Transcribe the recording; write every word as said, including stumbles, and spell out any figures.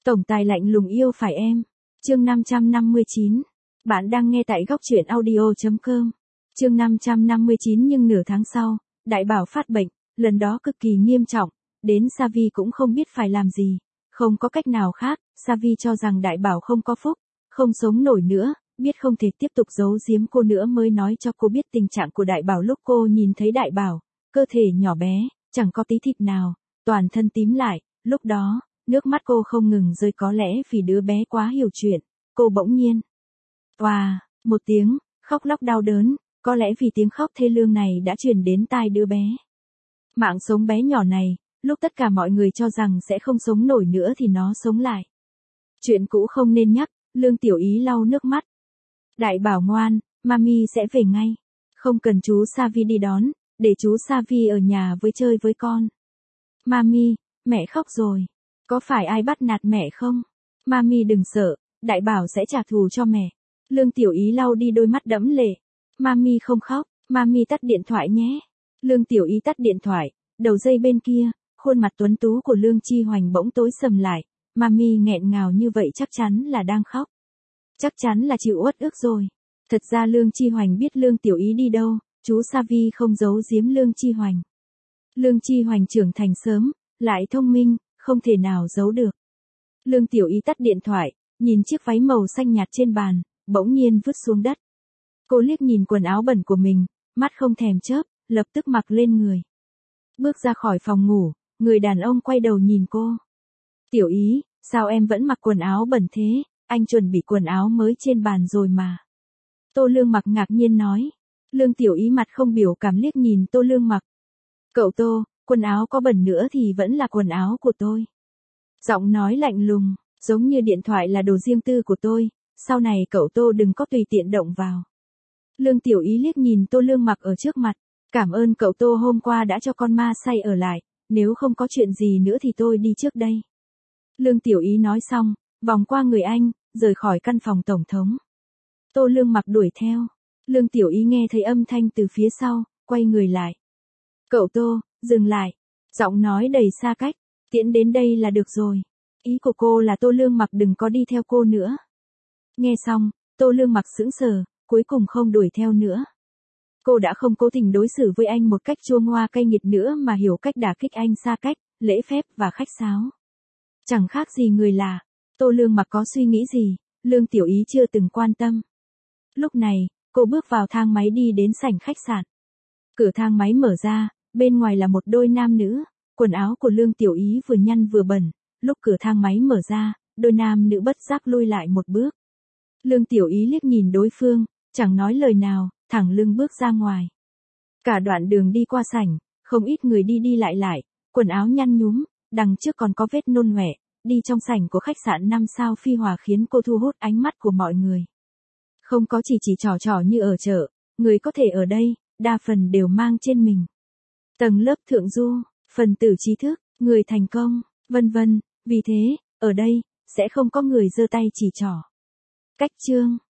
Tổng tài lạnh lùng yêu phải em. Chương năm trăm năm mươi chín. Bạn đang nghe tại góc truyện audio chấm com. Chương năm trăm năm mươi chín. Nhưng nửa tháng sau, Đại Bảo phát bệnh, lần đó cực kỳ nghiêm trọng, đến Savi cũng không biết phải làm gì. Không có cách nào khác, Savi cho rằng Đại Bảo không có phúc, không sống nổi nữa, biết không thể tiếp tục giấu giếm cô nữa mới nói cho cô biết tình trạng của Đại Bảo. Lúc cô nhìn thấy Đại Bảo, cơ thể nhỏ bé, chẳng có tí thịt nào, toàn thân tím lại, lúc đó, nước mắt cô không ngừng rơi, có lẽ vì đứa bé quá hiểu chuyện, cô bỗng nhiên. Oà, một tiếng, khóc lóc đau đớn, có lẽ vì tiếng khóc thê lương này đã truyền đến tai đứa bé. Mạng sống bé nhỏ này, lúc tất cả mọi người cho rằng sẽ không sống nổi nữa thì nó sống lại. Chuyện cũ không nên nhắc, Lương Tiểu Ý lau nước mắt. Đại Bảo ngoan, mami sẽ về ngay. Không cần chú Savi đi đón, để chú Savi ở nhà với chơi với con. Mami, mẹ khóc rồi. Có phải ai bắt nạt mẹ không? Mami đừng sợ, Đại Bảo sẽ trả thù cho mẹ. Lương Tiểu Ý lau đi đôi mắt đẫm lệ. Mami không khóc, mami tắt điện thoại nhé. Lương Tiểu Ý tắt điện thoại, đầu dây bên kia, khuôn mặt tuấn tú của Lương Chi Hoành bỗng tối sầm lại. Mami nghẹn ngào như vậy chắc chắn là đang khóc. Chắc chắn là chịu uất ức rồi. Thật ra Lương Chi Hoành biết Lương Tiểu Ý đi đâu, chú Savi không giấu giếm Lương Chi Hoành. Lương Chi Hoành trưởng thành sớm, lại thông minh, không thể nào giấu được. Lương Tiểu Ý tắt điện thoại, nhìn chiếc váy màu xanh nhạt trên bàn, bỗng nhiên vứt xuống đất. Cô liếc nhìn quần áo bẩn của mình, mắt không thèm chớp, lập tức mặc lên người. Bước ra khỏi phòng ngủ, người đàn ông quay đầu nhìn cô. Tiểu Ý, sao em vẫn mặc quần áo bẩn thế, anh chuẩn bị quần áo mới trên bàn rồi mà. Tô Lương Mặc ngạc nhiên nói. Lương Tiểu Ý mặt không biểu cảm liếc nhìn Tô Lương Mặc. Cậu Tô, quần áo có bẩn nữa thì vẫn là quần áo của tôi. Giọng nói lạnh lùng, giống như điện thoại là đồ riêng tư của tôi, sau này cậu Tô đừng có tùy tiện động vào. Lương Tiểu Ý liếc nhìn Tô Lương Mặc ở trước mặt, cảm ơn cậu Tô hôm qua đã cho con ma say ở lại, nếu không có chuyện gì nữa thì tôi đi trước đây. Lương Tiểu Ý nói xong, vòng qua người anh, rời khỏi căn phòng tổng thống. Tô Lương Mặc đuổi theo. Lương Tiểu Ý nghe thấy âm thanh từ phía sau, quay người lại. Cậu Tô, dừng lại. Giọng nói đầy xa cách, tiễn đến đây là được rồi. Ý của cô là Tô Lương Mặc đừng có đi theo cô nữa. Nghe xong, Tô Lương Mặc sững sờ, cuối cùng không đuổi theo nữa. Cô đã không cố tình đối xử với anh một cách chua ngoa cay nghiệt nữa mà hiểu cách đả kích anh xa cách, lễ phép và khách sáo. Chẳng khác gì người lạ. Tô Lương Mặc có suy nghĩ gì, Lương Tiểu Ý chưa từng quan tâm. Lúc này, cô bước vào thang máy đi đến sảnh khách sạn. Cửa thang máy mở ra, bên ngoài là một đôi nam nữ, quần áo của Lương Tiểu Ý vừa nhăn vừa bẩn, lúc cửa thang máy mở ra, đôi nam nữ bất giác lui lại một bước. Lương Tiểu Ý liếc nhìn đối phương, chẳng nói lời nào, thẳng lưng bước ra ngoài. Cả đoạn đường đi qua sảnh, không ít người đi đi lại lại, quần áo nhăn nhúm, đằng trước còn có vết nôn hoẹ, đi trong sảnh của khách sạn năm sao Phi Hòa khiến cô thu hút ánh mắt của mọi người. Không có chỉ chỉ trò trò như ở chợ, người có thể ở đây, đa phần đều mang trên mình tầng lớp thượng du, phần tử trí thức, người thành công, vân vân, vì thế, ở đây, sẽ không có người giơ tay chỉ trỏ. Cách chương